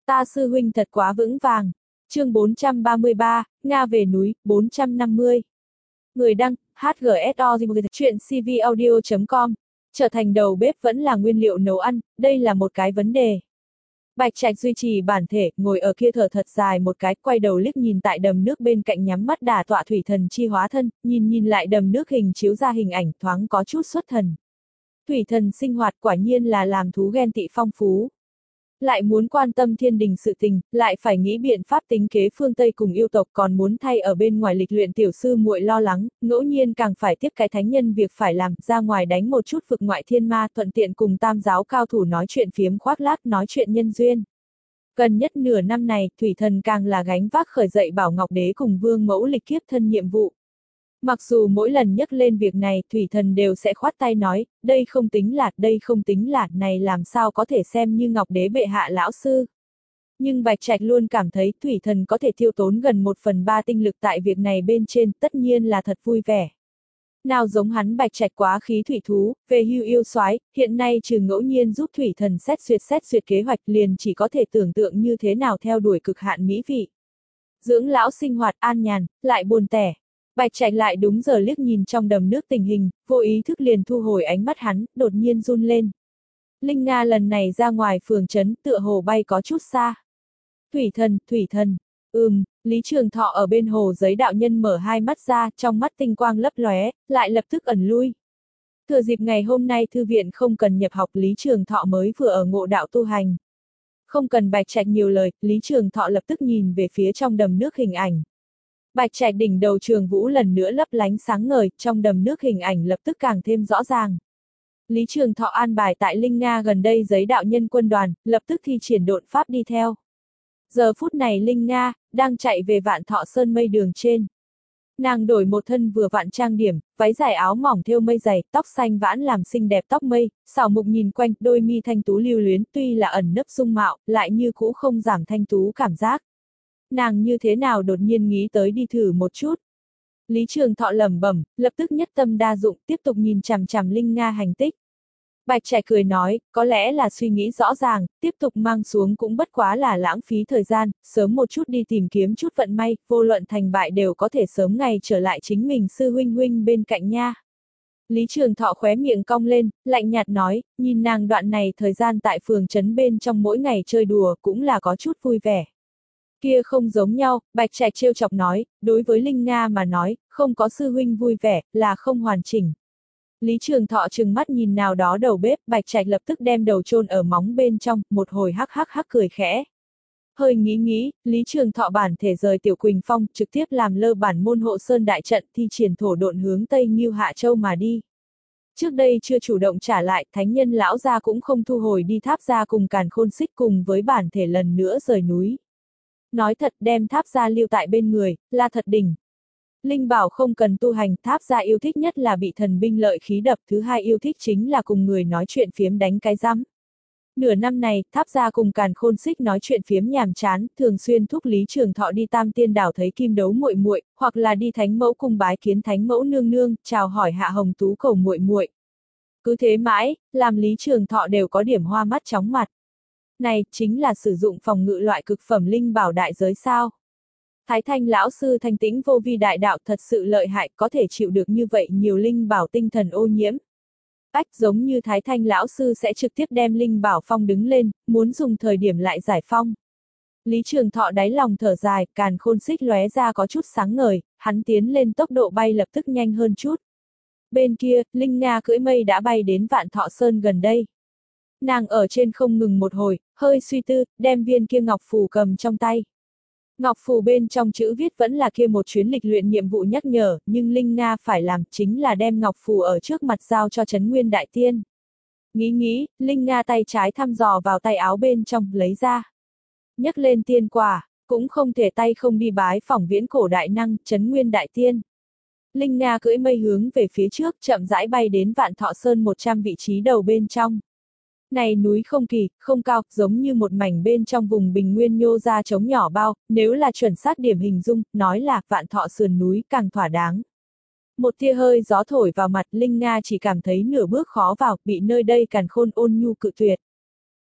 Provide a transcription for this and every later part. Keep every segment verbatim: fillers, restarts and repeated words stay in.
Ta sư huynh thật quá vững vàng. Chương bốn trăm ba mươi ba, Nga về núi, bốn trăm năm mươi. Người đăng, hát giê ét o chuyện c v audio chấm com. Trở thành đầu bếp vẫn là nguyên liệu nấu ăn, đây là một cái vấn đề. Bạch Trạch duy trì bản thể, ngồi ở kia thở thật dài một cái, quay đầu liếc nhìn tại đầm nước bên cạnh, nhắm mắt đả tọa thủy thần chi hóa thân, nhìn nhìn lại đầm nước hình chiếu ra hình ảnh, thoáng có chút xuất thần. Thủy thần sinh hoạt quả nhiên là làm thú ghen tị phong phú. Lại muốn quan tâm thiên đình sự tình, lại phải nghĩ biện pháp tính kế phương Tây cùng yêu tộc, còn muốn thay ở bên ngoài lịch luyện tiểu sư muội lo lắng, ngẫu nhiên càng phải tiếp cái thánh nhân việc phải làm, ra ngoài đánh một chút vực ngoại thiên ma, thuận tiện cùng tam giáo cao thủ nói chuyện phiếm khoác lác, nói chuyện nhân duyên. Gần nhất nửa năm này, thủy thần càng là gánh vác khởi dậy Bảo Ngọc Đế cùng Vương Mẫu lịch kiếp thân nhiệm vụ. Mặc dù mỗi lần nhắc lên việc này, thủy thần đều sẽ khoát tay nói, đây không tính là, đây không tính là, này làm sao có thể xem như Ngọc Đế bệ hạ lão sư. Nhưng Bạch Trạch luôn cảm thấy thủy thần có thể tiêu tốn gần một phần ba tinh lực tại việc này bên trên, tất nhiên là thật vui vẻ. Nào giống hắn Bạch Trạch quá khí thủy thú, về hưu yêu soái, hiện nay trừ ngẫu nhiên giúp thủy thần xét duyệt xét duyệt kế hoạch, liền chỉ có thể tưởng tượng như thế nào theo đuổi cực hạn mỹ vị. Dưỡng lão sinh hoạt an nhàn, lại buồn tẻ. Bạch Trạch lại đúng giờ liếc nhìn trong đầm nước tình hình, vô ý thức liền thu hồi ánh mắt hắn, đột nhiên run lên. Linh Nga lần này ra ngoài phường trấn, tựa hồ bay có chút xa. Thủy thần, thủy thần, ừm, Lý Trường Thọ ở bên hồ giấy đạo nhân mở hai mắt ra, trong mắt tinh quang lấp lóe, lại lập tức ẩn lui. Thừa dịp ngày hôm nay thư viện không cần nhập học, Lý Trường Thọ mới vừa ở ngộ đạo tu hành. Không cần Bạch Trạch nhiều lời, Lý Trường Thọ lập tức nhìn về phía trong đầm nước hình ảnh. Bạch Trạch đỉnh đầu Trường Vũ lần nữa lấp lánh sáng ngời, trong đầm nước hình ảnh lập tức càng thêm rõ ràng. Lý Trường Thọ an bài tại Linh Nga gần đây giấy đạo nhân quân đoàn, lập tức thi triển độn pháp đi theo. Giờ phút này Linh Nga đang chạy về Vạn Thọ Sơn mây đường trên. Nàng đổi một thân vừa vặn trang điểm, váy dài áo mỏng thêu mây dày, tóc xanh vãn làm xinh đẹp tóc mây, xảo mục nhìn quanh, đôi mi thanh tú lưu luyến, tuy là ẩn nấp dung mạo, lại như cũ không giảm thanh tú cảm giác. Nàng như thế nào đột nhiên nghĩ tới đi thử một chút. Lý Trường Thọ lẩm bẩm, lập tức nhất tâm đa dụng, tiếp tục nhìn chằm chằm Linh Nga hành tích. Bạch Trạch cười nói, có lẽ là suy nghĩ rõ ràng, tiếp tục mang xuống cũng bất quá là lãng phí thời gian, sớm một chút đi tìm kiếm chút vận may, vô luận thành bại đều có thể sớm ngày trở lại chính mình sư huynh huynh bên cạnh nha. Lý Trường Thọ khóe miệng cong lên, lạnh nhạt nói, nhìn nàng đoạn này thời gian tại phường trấn bên trong mỗi ngày chơi đùa cũng là có chút vui vẻ. Kia không giống nhau, Bạch Trạch trêu chọc nói, đối với Linh Nga mà nói, không có sư huynh vui vẻ, là không hoàn chỉnh. Lý Trường Thọ trừng mắt nhìn nào đó đầu bếp, Bạch Trạch lập tức đem đầu chôn ở móng bên trong, một hồi hắc hắc hắc cười khẽ. Hơi nghĩ nghĩ, Lý Trường Thọ bản thể rời Tiểu Quỳnh Phong, trực tiếp làm lơ bản môn hộ sơn đại trận, thi triển thổ độn hướng Tây Ngưu Hạ Châu mà đi. Trước đây chưa chủ động trả lại, thánh nhân lão gia cũng không thu hồi đi tháp gia cùng Càn Khôn Xích cùng với bản thể lần nữa rời núi. Nói thật, đem tháp gia lưu tại bên người, là thật đỉnh. Linh bảo không cần tu hành, tháp gia yêu thích nhất là bị thần binh lợi khí đập, thứ hai yêu thích chính là cùng người nói chuyện phiếm đánh cái rắm. Nửa năm này, tháp gia cùng Càn Khôn Xích nói chuyện phiếm nhàm chán, thường xuyên thúc Lý Trường Thọ đi Tam Tiên Đảo thấy kim đấu muội muội, hoặc là đi Thánh Mẫu cung bái kiến Thánh Mẫu nương nương, chào hỏi Hạ Hồng Tú cầu muội muội. Cứ thế mãi, làm Lý Trường Thọ đều có điểm hoa mắt chóng mặt. Này, chính là sử dụng phòng ngự loại cực phẩm linh bảo đại giới sao? Thái Thanh lão sư thanh tĩnh vô vi đại đạo thật sự lợi hại, có thể chịu được như vậy nhiều linh bảo tinh thần ô nhiễm. Ách, giống như Thái Thanh lão sư sẽ trực tiếp đem linh bảo phong đứng lên, muốn dùng thời điểm lại giải phong. Lý Trường Thọ đáy lòng thở dài, Càn Khôn Xích lóe ra có chút sáng ngời, hắn tiến lên tốc độ bay lập tức nhanh hơn chút. Bên kia, Linh Nga cưỡi mây đã bay đến Vạn Thọ Sơn gần đây. Nàng ở trên không ngừng một hồi, hơi suy tư, đem viên kia ngọc phù cầm trong tay. Ngọc phù bên trong chữ viết vẫn là kia một chuyến lịch luyện nhiệm vụ nhắc nhở, nhưng Linh Nga phải làm chính là đem ngọc phù ở trước mặt giao cho Trấn Nguyên Đại Tiên. Nghĩ nghĩ, Linh Nga tay trái thăm dò vào tay áo bên trong, lấy ra. Nhấc lên tiên quả, cũng không thể tay không đi bái phỏng viễn cổ đại năng, Trấn Nguyên Đại Tiên. Linh Nga cưỡi mây hướng về phía trước, chậm rãi bay đến Vạn Thọ Sơn một trăm vị trí đầu bên trong. Này núi không kỳ, không cao, giống như một mảnh bên trong vùng bình nguyên nhô ra trống nhỏ bao, nếu là chuẩn xác điểm hình dung, nói là Vạn Thọ sườn núi càng thỏa đáng. Một tia hơi gió thổi vào mặt, Linh Nga chỉ cảm thấy nửa bước khó vào, bị nơi đây càn khôn ôn nhu cự tuyệt.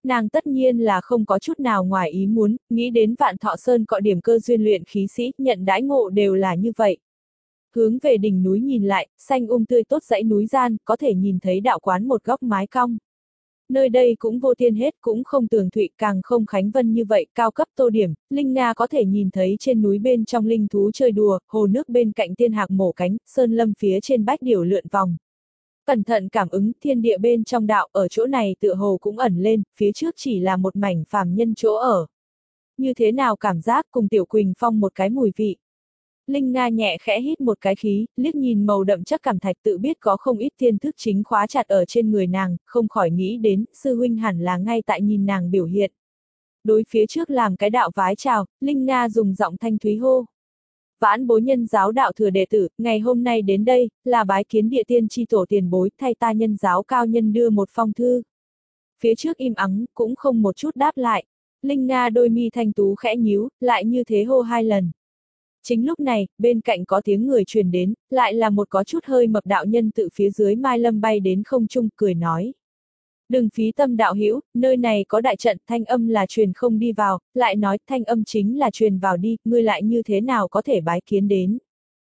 Nàng tất nhiên là không có chút nào ngoài ý muốn, nghĩ đến Vạn Thọ Sơn cọ điểm cơ duyên luyện khí sĩ, nhận đãi ngộ đều là như vậy. Hướng về đỉnh núi nhìn lại, xanh um tươi tốt dãy núi gian, có thể nhìn thấy đạo quán một góc mái cong. Nơi đây cũng vô tiên hết, cũng không tường thụy, càng không khánh vân như vậy, cao cấp tô điểm, Linh Nga có thể nhìn thấy trên núi bên trong linh thú chơi đùa, hồ nước bên cạnh tiên hạc mổ cánh, sơn lâm phía trên bách điểu lượn vòng. Cẩn thận cảm ứng, thiên địa bên trong đạo, ở chỗ này tựa hồ cũng ẩn lên, phía trước chỉ là một mảnh phàm nhân chỗ ở. Như thế nào cảm giác cùng Tiểu Quỳnh Phong một cái mùi vị. Linh Nga nhẹ khẽ hít một cái khí, liếc nhìn màu đậm chắc cảm thạch tự biết có không ít tiên thức chính khóa chặt ở trên người nàng, không khỏi nghĩ đến, sư huynh hẳn là ngay tại nhìn nàng biểu hiện. Đối phía trước làm cái đạo vái chào, Linh Nga dùng giọng thanh thúy hô. Vãn bối nhân giáo đạo thừa đệ tử, ngày hôm nay đến đây, là bái kiến địa tiên chi tổ tiền bối, thay ta nhân giáo cao nhân đưa một phong thư. Phía trước im ắng, cũng không một chút đáp lại. Linh Nga đôi mi thanh tú khẽ nhíu, lại như thế hô hai lần. Chính lúc này, bên cạnh có tiếng người truyền đến, lại là một có chút hơi mập đạo nhân tự phía dưới Mai Lâm bay đến không trung, cười nói. Đừng phí tâm đạo hữu, nơi này có đại trận, thanh âm là truyền không đi vào, lại nói thanh âm chính là truyền vào đi, ngươi lại như thế nào có thể bái kiến đến.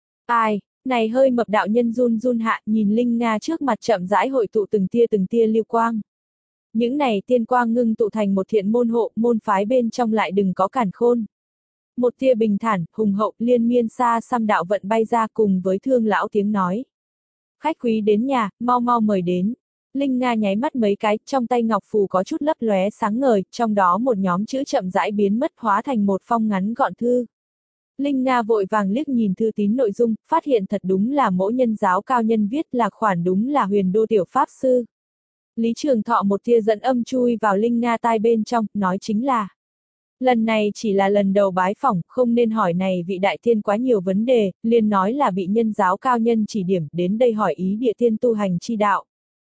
Ai, này hơi mập đạo nhân run run hạ, nhìn Linh Nga trước mặt chậm rãi hội tụ từng tia từng tia lưu quang. Những này tiên quang ngưng tụ thành một thiện môn hộ, môn phái bên trong lại đừng có cản khôn. Một tia bình thản, hùng hậu, liên miên xa xăm đạo vận bay ra cùng với thương lão tiếng nói. Khách quý đến nhà, mau mau mời đến. Linh Nga nháy mắt mấy cái, trong tay ngọc phù có chút lấp lóe sáng ngời, trong đó một nhóm chữ chậm rãi biến mất hóa thành một phong ngắn gọn thư. Linh Nga vội vàng liếc nhìn thư tín nội dung, phát hiện thật đúng là mỗi nhân giáo cao nhân viết là khoản đúng là huyền đô tiểu pháp sư. Lý Trường Thọ một tia dẫn âm chui vào Linh Nga tai bên trong, nói chính là. Lần này chỉ là lần đầu bái phỏng, không nên hỏi này vị đại tiên quá nhiều vấn đề, liền nói là bị nhân giáo cao nhân chỉ điểm, đến đây hỏi ý địa tiên tu hành chi đạo.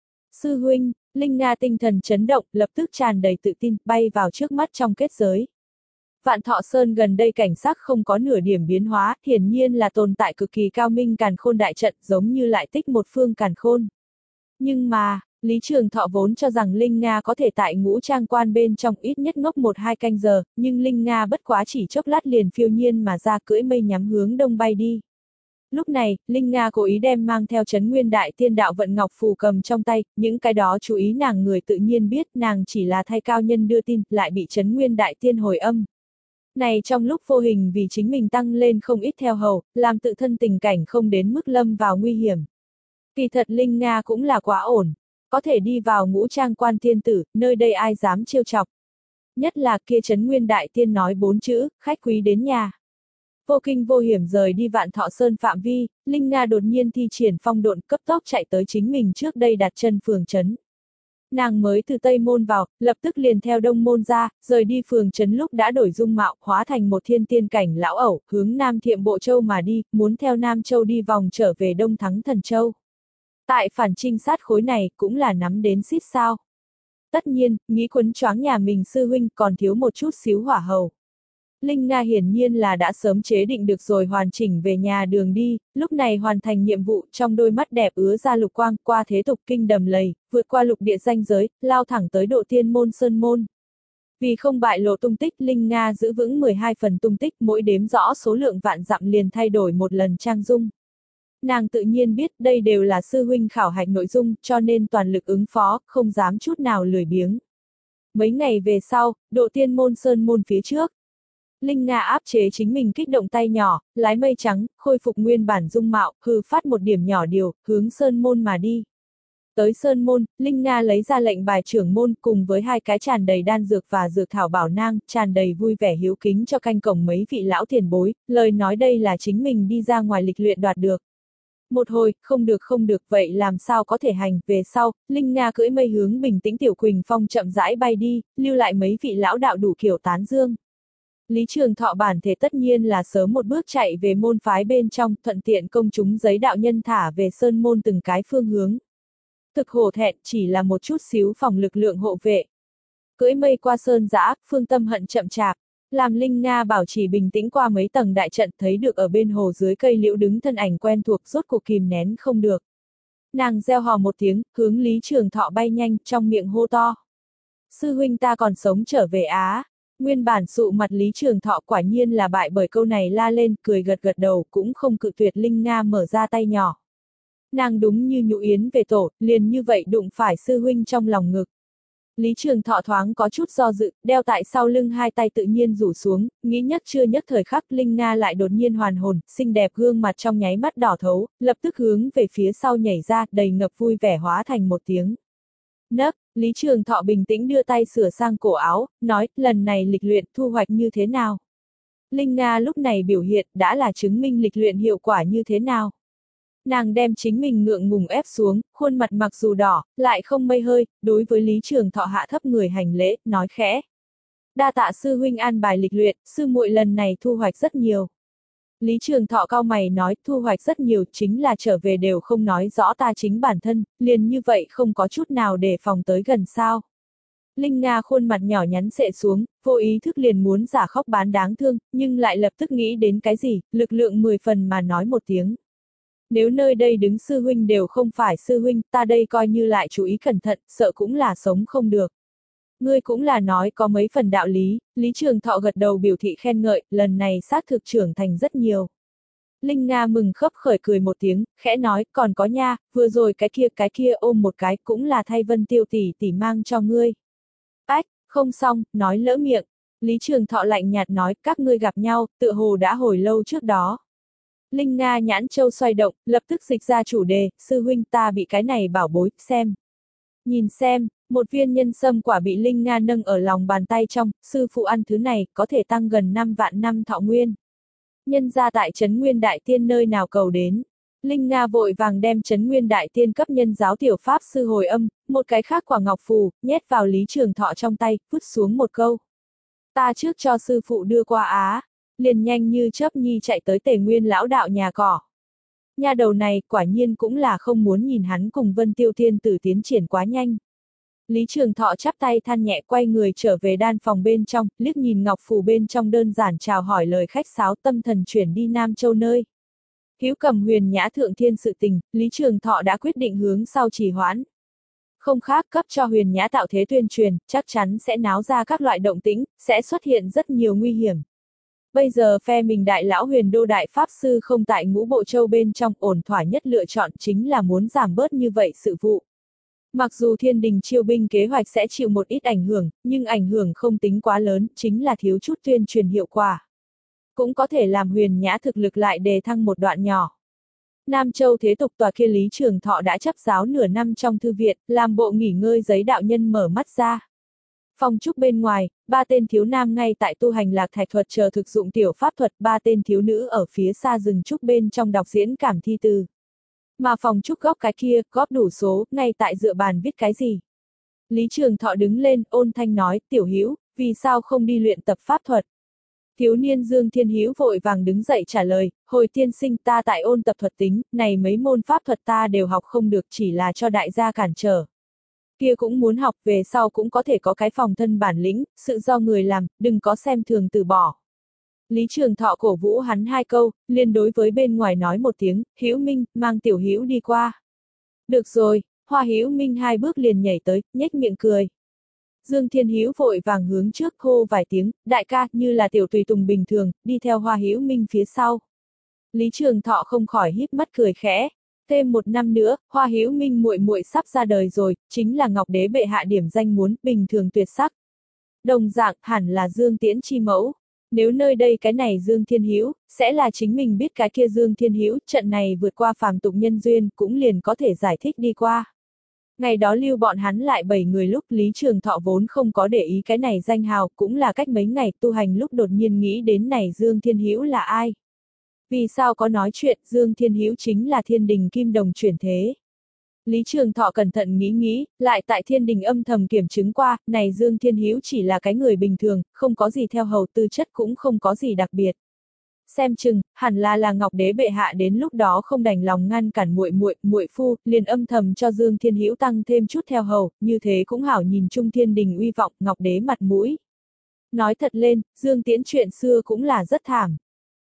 Sư huynh, Linh Nga tinh thần chấn động, lập tức tràn đầy tự tin, bay vào trước mắt trong kết giới. Vạn Thọ Sơn gần đây cảnh sắc không có nửa điểm biến hóa, hiển nhiên là tồn tại cực kỳ cao minh càn khôn đại trận, giống như lại tích một phương càn khôn. Nhưng mà, Lý Trường Thọ vốn cho rằng Linh Nga có thể tại ngũ trang quan bên trong ít nhất ngốc một hai canh giờ, nhưng Linh Nga bất quá chỉ chốc lát liền phiêu nhiên mà ra cưỡi mây nhắm hướng đông bay đi. Lúc này, Linh Nga cố ý đem mang theo Trấn Nguyên Đại Tiên đạo vận ngọc phù cầm trong tay, những cái đó chú ý nàng người tự nhiên biết nàng chỉ là thay cao nhân đưa tin, lại bị Trấn Nguyên Đại Tiên hồi âm. Này trong lúc vô hình vì chính mình tăng lên không ít theo hầu, làm tự thân tình cảnh không đến mức lâm vào nguy hiểm. Kỳ thật Linh Nga cũng là quá ổn, có thể đi vào ngũ trang quan tiên tử, nơi đây ai dám trêu chọc. Nhất là kia Trấn Nguyên Đại Tiên nói bốn chữ, khách quý đến nhà. Vô kinh vô hiểm rời đi Vạn Thọ Sơn phạm vi, Linh Nga đột nhiên thi triển phong độn cấp tốc chạy tới chính mình trước đây đặt chân phường trấn. Nàng mới từ Tây Môn vào, lập tức liền theo Đông Môn ra, rời đi phường trấn lúc đã đổi dung mạo, hóa thành một thiên tiên cảnh lão ẩu, hướng Nam Thiệm Bộ Châu mà đi, muốn theo Nam Châu đi vòng trở về Đông Thắng Thần Châu. Tại phản trinh sát khối này cũng là nắm đến xít sao. Tất nhiên, nghĩ quấn choáng nhà mình sư huynh còn thiếu một chút xíu hỏa hầu. Linh Nga hiển nhiên là đã sớm chế định được rồi hoàn chỉnh về nhà đường đi, lúc này hoàn thành nhiệm vụ trong đôi mắt đẹp ứa ra lục quang qua thế tục kinh đầm lầy, vượt qua lục địa ranh giới, lao thẳng tới độ tiên môn sơn môn. Vì không bại lộ tung tích Linh Nga giữ vững mười hai phần tung tích mỗi đếm rõ số lượng vạn dặm liền thay đổi một lần trang dung. Nàng tự nhiên biết đây đều là sư huynh khảo hạch nội dung cho nên toàn lực ứng phó, không dám chút nào lười biếng. Mấy ngày về sau, độ tiên môn sơn môn phía trước. Linh Nga áp chế chính mình kích động tay nhỏ, lái mây trắng, khôi phục nguyên bản dung mạo, hư phát một điểm nhỏ điều, hướng sơn môn mà đi. Tới sơn môn, Linh Nga lấy ra lệnh bài trưởng môn cùng với hai cái tràn đầy đan dược và dược thảo bảo nang, tràn đầy vui vẻ hiếu kính cho canh cổng mấy vị lão tiền bối, lời nói đây là chính mình đi ra ngoài lịch luyện đoạt được. Một hồi, không được không được vậy làm sao có thể hành, về sau, Linh Nga cưỡi mây hướng bình tĩnh Tiểu Quỳnh Phong chậm rãi bay đi, lưu lại mấy vị lão đạo đủ kiểu tán dương. Lý Trường Thọ bản thể tất nhiên là sớm một bước chạy về môn phái bên trong, thuận tiện công chúng giấy đạo nhân thả về sơn môn từng cái phương hướng. Thực hổ thẹn chỉ là một chút xíu phòng lực lượng hộ vệ. Cưỡi mây qua sơn dã, phương tâm hận chậm chạp, làm Linh Nga bảo trì bình tĩnh qua mấy tầng đại trận thấy được ở bên hồ dưới cây liễu đứng thân ảnh quen thuộc rốt cuộc kìm nén không được. Nàng reo hò một tiếng, hướng Lý Trường Thọ bay nhanh, trong miệng hô to. Sư huynh ta còn sống trở về á. Nguyên bản sụ mặt Lý Trường Thọ quả nhiên là bại bởi câu này la lên, cười gật gật đầu, cũng không cự tuyệt Linh Nga mở ra tay nhỏ. Nàng đúng như nhũ yến về tổ, liền như vậy đụng phải sư huynh trong lòng ngực. Lý Trường Thọ thoáng có chút do dự, đeo tại sau lưng hai tay tự nhiên rủ xuống, nghĩ nhất chưa nhất thời khắc Linh Nga lại đột nhiên hoàn hồn, xinh đẹp gương mặt trong nháy mắt đỏ thấu, lập tức hướng về phía sau nhảy ra, đầy ngập vui vẻ hóa thành một tiếng nấc. Lý Trường Thọ bình tĩnh đưa tay sửa sang cổ áo, nói, lần này lịch luyện thu hoạch như thế nào? Linh Nga lúc này biểu hiện đã là chứng minh lịch luyện hiệu quả như thế nào? Nàng đem chính mình ngượng ngùng ép xuống, khuôn mặt mặc dù đỏ, lại không mây hơi, đối với Lý Trường Thọ hạ thấp người hành lễ, nói khẽ. Đa tạ sư huynh an bài lịch luyện, sư muội lần này thu hoạch rất nhiều. Lý Trường Thọ cau mày nói, thu hoạch rất nhiều, chính là trở về đều không nói rõ ta chính bản thân, liền như vậy không có chút nào để phòng tới gần sao. Linh Nga khuôn mặt nhỏ nhắn xệ xuống, vô ý thức liền muốn giả khóc bán đáng thương, nhưng lại lập tức nghĩ đến cái gì, lực lượng mười phần mà nói một tiếng. Nếu nơi đây đứng sư huynh đều không phải sư huynh, ta đây coi như lại chú ý cẩn thận, sợ cũng là sống không được. Ngươi cũng là nói có mấy phần đạo lý, Lý Trường Thọ gật đầu biểu thị khen ngợi, lần này xác thực trưởng thành rất nhiều. Linh Nga mừng khấp khởi cười một tiếng, khẽ nói, còn có nha, vừa rồi cái kia cái kia ôm một cái cũng là thay Vân Tiêu tỷ tỷ mang cho ngươi. Ách, không xong, nói lỡ miệng. Lý Trường Thọ lạnh nhạt nói, các ngươi gặp nhau, tựa hồ đã hồi lâu trước đó. Linh Nga nhãn châu xoay động, lập tức dịch ra chủ đề, sư huynh ta bị cái này bảo bối, xem. Nhìn xem, một viên nhân sâm quả bị Linh Nga nâng ở lòng bàn tay trong, sư phụ ăn thứ này, có thể tăng gần năm vạn năm thọ nguyên. Nhân ra tại Trấn Nguyên Đại Tiên nơi nào cầu đến. Linh Nga vội vàng đem Trấn Nguyên Đại Tiên cấp nhân giáo tiểu pháp sư hồi âm, một cái khác quả ngọc phù, nhét vào Lý Trường Thọ trong tay, vứt xuống một câu. Ta trước cho sư phụ đưa qua á. Liền nhanh như chớp nhi chạy tới Tề Nguyên lão đạo nhà cỏ. Nhà đầu này quả nhiên cũng là không muốn nhìn hắn cùng Vân Tiêu Thiên tử tiến triển quá nhanh. Lý Trường Thọ chắp tay than nhẹ quay người trở về đan phòng bên trong, liếc nhìn ngọc phù bên trong đơn giản chào hỏi lời khách sáo tâm thần chuyển đi Nam Châu nơi. Hữu cầm huyền nhã thượng thiên sự tình, Lý Trường Thọ đã quyết định hướng sau trì hoãn. Không khác cấp cho huyền nhã tạo thế tuyên truyền, chắc chắn sẽ náo ra các loại động tĩnh, sẽ xuất hiện rất nhiều nguy hiểm. Bây giờ phe mình đại lão huyền đô đại pháp sư không tại ngũ bộ châu bên trong, ổn thỏa nhất lựa chọn chính là muốn giảm bớt như vậy sự vụ. Mặc dù thiên đình chiêu binh kế hoạch sẽ chịu một ít ảnh hưởng, nhưng ảnh hưởng không tính quá lớn, chính là thiếu chút tuyên truyền hiệu quả. Cũng có thể làm huyền nhã thực lực lại đề thăng một đoạn nhỏ. Nam Châu thế tục tòa kia Lý Trường Thọ đã chấp giáo nửa năm trong thư viện, làm bộ nghỉ ngơi giấy đạo nhân mở mắt ra. Phòng trúc bên ngoài, ba tên thiếu nam ngay tại tu hành lạc thạch thuật chờ thực dụng tiểu pháp thuật, ba tên thiếu nữ ở phía xa rừng trúc bên trong đọc diễn cảm thi từ. Mà phòng trúc góc cái kia, góp đủ số, ngay tại dựa bàn viết cái gì. Lý Trường Thọ đứng lên, ôn thanh nói, tiểu hữu, vì sao không đi luyện tập pháp thuật? Thiếu niên Dương Thiên Hữu vội vàng đứng dậy trả lời, hồi tiên sinh ta tại ôn tập thuật tính, này mấy môn pháp thuật ta đều học không được chỉ là cho đại gia cản trở. Kia cũng muốn học về sau cũng có thể có cái phòng thân bản lĩnh, sự do người làm, đừng có xem thường từ bỏ. Lý Trường Thọ cổ vũ hắn hai câu, liền đối với bên ngoài nói một tiếng, Hữu Minh, mang tiểu Hữu đi qua. Được rồi, Hoa Hữu Minh hai bước liền nhảy tới, nhếch miệng cười. Dương Thiên Hữu vội vàng hướng trước hô vài tiếng, đại ca, như là tiểu tùy tùng bình thường, đi theo Hoa Hữu Minh phía sau. Lý Trường Thọ không khỏi híp mắt cười khẽ. Thêm một năm nữa, Hoa Hữu Minh muội muội sắp ra đời rồi, chính là Ngọc Đế bệ hạ điểm danh muốn, bình thường tuyệt sắc. Đồng dạng, hẳn là Dương Tiễn chi mẫu. Nếu nơi đây cái này Dương Thiên Hữu, sẽ là chính mình biết cái kia Dương Thiên Hữu, trận này vượt qua phàm tục nhân duyên, cũng liền có thể giải thích đi qua. Ngày đó lưu bọn hắn lại bảy người lúc Lý Trường Thọ vốn không có để ý cái này danh hào, cũng là cách mấy ngày tu hành lúc đột nhiên nghĩ đến này Dương Thiên Hữu là ai. Vì sao có nói chuyện Dương Thiên Hữu chính là thiên đình kim đồng chuyển thế. Lý Trường Thọ cẩn thận nghĩ nghĩ, lại tại thiên đình âm thầm kiểm chứng qua, này Dương Thiên Hữu chỉ là cái người bình thường, không có gì theo hầu tư chất cũng không có gì đặc biệt. Xem chừng, hẳn là là Ngọc Đế bệ hạ đến lúc đó không đành lòng ngăn cản muội muội, muội phu, liền âm thầm cho Dương Thiên Hữu tăng thêm chút theo hầu, như thế cũng hảo nhìn chung thiên đình uy vọng, Ngọc Đế mặt mũi. Nói thật lên, Dương Tiễn chuyện xưa cũng là rất thảm.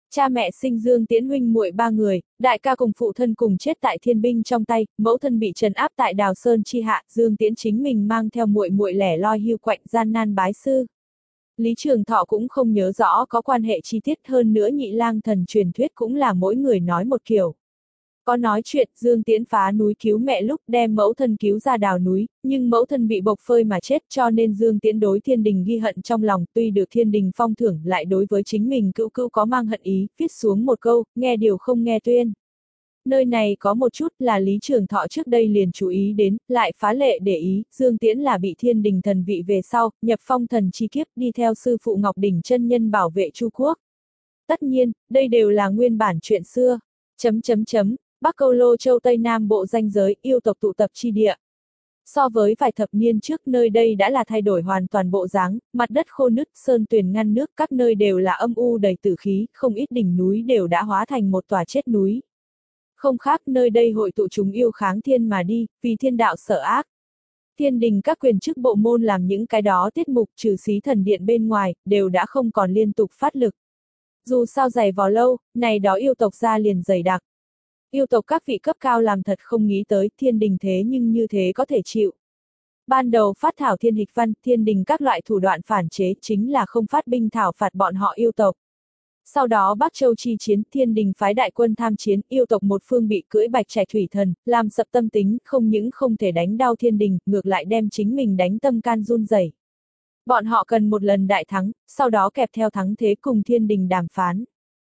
Cha mẹ sinh Dương Tiễn huynh muội ba người, đại ca cùng phụ thân cùng chết tại thiên binh trong tay, mẫu thân bị trấn áp tại Đào Sơn chi hạ, Dương Tiễn chính mình mang theo muội muội lẻ loi hưu quạnh gian nan bái sư. Lý Trường Thọ cũng không nhớ rõ có quan hệ chi tiết, hơn nữa nhị lang thần truyền thuyết cũng là mỗi người nói một kiểu. Có nói chuyện Dương Tiễn phá núi cứu mẹ lúc đem mẫu thân cứu ra đào núi, nhưng mẫu thân bị bộc phơi mà chết, cho nên Dương Tiễn đối thiên đình ghi hận trong lòng, tuy được thiên đình phong thưởng lại đối với chính mình cữu cữu có mang hận ý, viết xuống một câu, nghe điều không nghe tuyên. Nơi này có một chút là Lý Trường Thọ trước đây liền chú ý đến, lại phá lệ để ý, Dương Tiễn là bị thiên đình thần vị về sau, nhập phong thần chi kiếp đi theo sư phụ Ngọc Đỉnh chân nhân bảo vệ Chu Quốc. Tất nhiên, đây đều là nguyên bản chuyện xưa. Chấm chấm chấm, Bắc Câu Lô Châu Tây Nam Bộ danh giới, yêu tộc tụ tập chi địa. So với vài thập niên trước, nơi đây đã là thay đổi hoàn toàn bộ dáng, mặt đất khô nứt, sơn tuyền ngăn nước, các nơi đều là âm u đầy tử khí, không ít đỉnh núi đều đã hóa thành một tòa chết núi. Không khác nơi đây hội tụ chúng yêu kháng thiên mà đi, vì thiên đạo sợ ác. Thiên đình các quyền chức bộ môn làm những cái đó tiết mục trừ xí thần điện bên ngoài, đều đã không còn liên tục phát lực. Dù sao dày vò lâu, này đó yêu tộc ra liền dày đặc. Yêu tộc các vị cấp cao làm thật không nghĩ tới thiên đình thế nhưng như thế có thể chịu. Ban đầu phát thảo thiên hịch văn, thiên đình các loại thủ đoạn phản chế chính là không phát binh thảo phạt bọn họ yêu tộc. Sau đó Bắc Châu chi chiến, thiên đình phái đại quân tham chiến, yêu tộc một phương bị cưỡi bạch trạch thủy thần, làm sập tâm tính, không những không thể đánh đau thiên đình, ngược lại đem chính mình đánh tâm can run rẩy. Bọn họ cần một lần đại thắng, sau đó kẹp theo thắng thế cùng thiên đình đàm phán.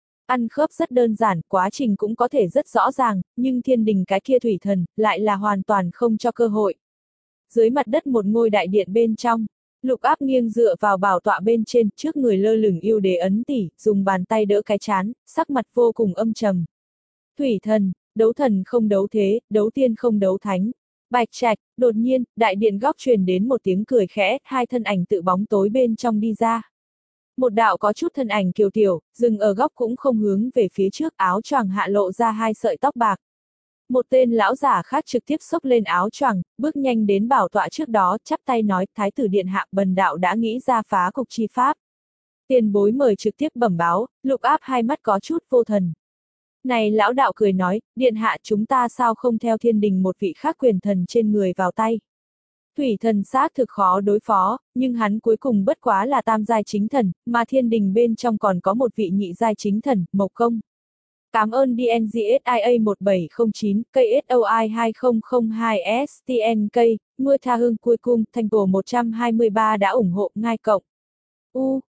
Ăn khớp rất đơn giản, quá trình cũng có thể rất rõ ràng, nhưng thiên đình cái kia thủy thần, lại là hoàn toàn không cho cơ hội. Dưới mặt đất một ngôi đại điện bên trong, Lục Áp nghiêng dựa vào bảo tọa bên trên, trước người lơ lửng yêu đế ấn tỷ, dùng bàn tay đỡ cái chán, sắc mặt vô cùng âm trầm. Thủy thần, đấu thần không đấu thế, đấu tiên không đấu thánh. Bạch trạch, đột nhiên, đại điện góc truyền đến một tiếng cười khẽ, hai thân ảnh tự bóng tối bên trong đi ra. Một đạo có chút thân ảnh kiều tiểu, dừng ở góc cũng không hướng về phía trước, áo choàng hạ lộ ra hai sợi tóc bạc. Một tên lão giả khác trực tiếp xốc lên áo choàng, bước nhanh đến bảo tọa trước đó, chắp tay nói, Thái tử điện hạ, bần đạo đã nghĩ ra phá cục chi pháp. Tiền bối mời trực tiếp bẩm báo, Lục Áp hai mắt có chút vô thần. Này lão đạo cười nói, điện hạ chúng ta sao không theo thiên đình một vị khác quyền thần trên người vào tay. Thủy thần xác thực khó đối phó, nhưng hắn cuối cùng bất quá là tam giai chính thần, mà thiên đình bên trong còn có một vị nhị giai chính thần, Mộc Công. Cảm ơn đê en giê ét i a một bảy không chín, ca ét o i hai không không hai ét tê en ca, Nuôi Tha Hương cuối cùng, thành cổ một trăm hai mươi ba đã ủng hộ Ngai Cộng. U,